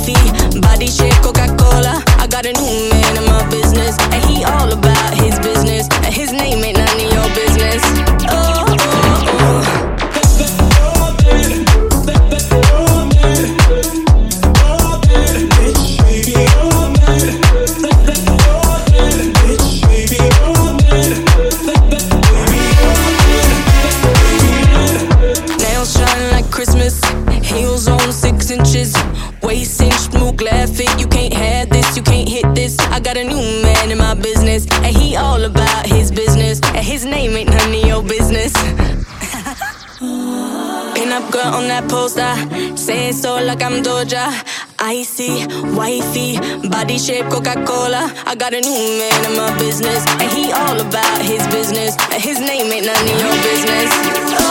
wifey, body shape Coca-Cola. I got a new man in my business, and he all about his business, and his name ain't none of your business. Oh, oh, oh. Christmas, heels on 6 inches, waist inch, move glad fit. You can't have this, you can't hit this. I got a new man in my business, and he all about his business, and his name ain't none of your business. Pin up girl on that poster, saying so like I'm Doja. Icy, wifey, body shape Coca-Cola. I got a new man in my business, and he all about his business, and his name ain't none of your business.